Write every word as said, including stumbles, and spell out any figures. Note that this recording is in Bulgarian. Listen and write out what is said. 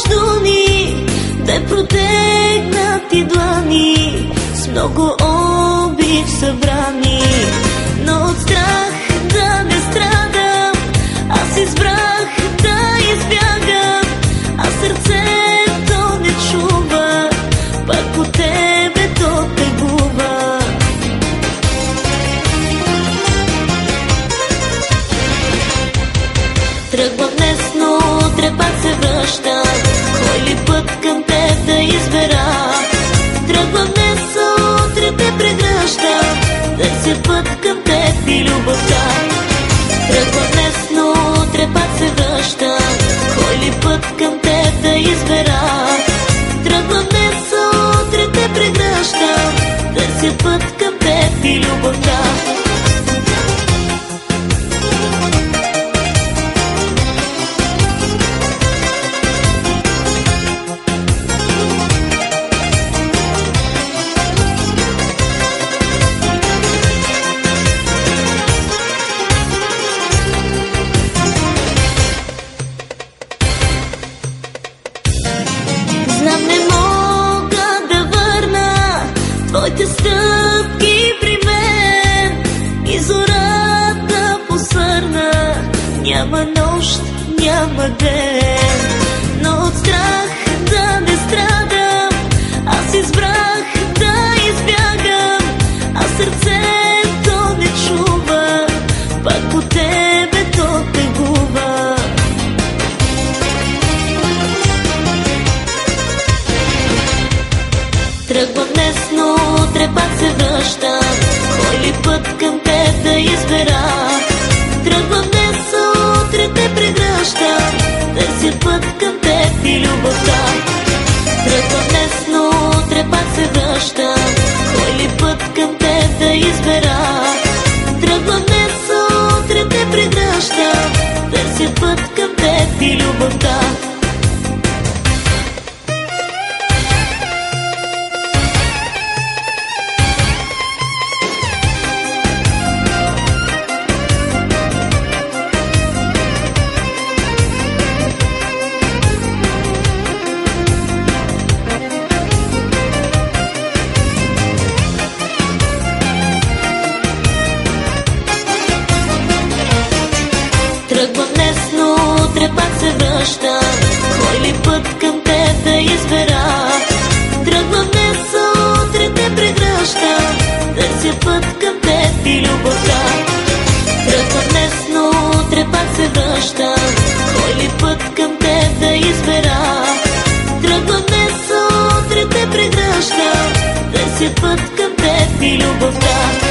между ни, бе протегнати длани, с много обич събрани. Но от страх да не страдам, аз избрах да избягам, а сърцето не чува, пак от тебе то тегува. Тръгвам днес, но утре пак се връщам, кой ли път към теб да избера. Тръгвам днес, а утре те прегръщам, търся път към теб и любовта. Тръгвам днес, но утре пак се връщам, кой ли път към теб да избера. Тръгвам днес, а утре те прегръщам, търся път към теб и любовта. Знам, не мога да върна твоите стъпки при мен, и зората посърна, няма нощ, няма ден. Но от страх да не страдам, аз избрах да избягам, а сърцето не чува, пак от тебе то тегува. Тръгвам днес, но утре пак се връщам, кой ли път към теб да избера. Тръгвам днес, а утре те прегръщам, търся път към теб и любовта. Тръгвам днес, но утре пак се връщам, кой ли път към теб да избера. Тръгвам днес, а утре те прегръщам, търся път към теб и любовта. Тръгвам днес, но утре пак се връщам, кой ли път към теб да избера. Тръгвам днес, а утре те прегръщам, търся път към теб и любовта. Тръгвам днес, но утре пак се връщам, кой ли път към теб да избера. Тръгвам днес, а утре те прегръщам, търся път към теб и любовта.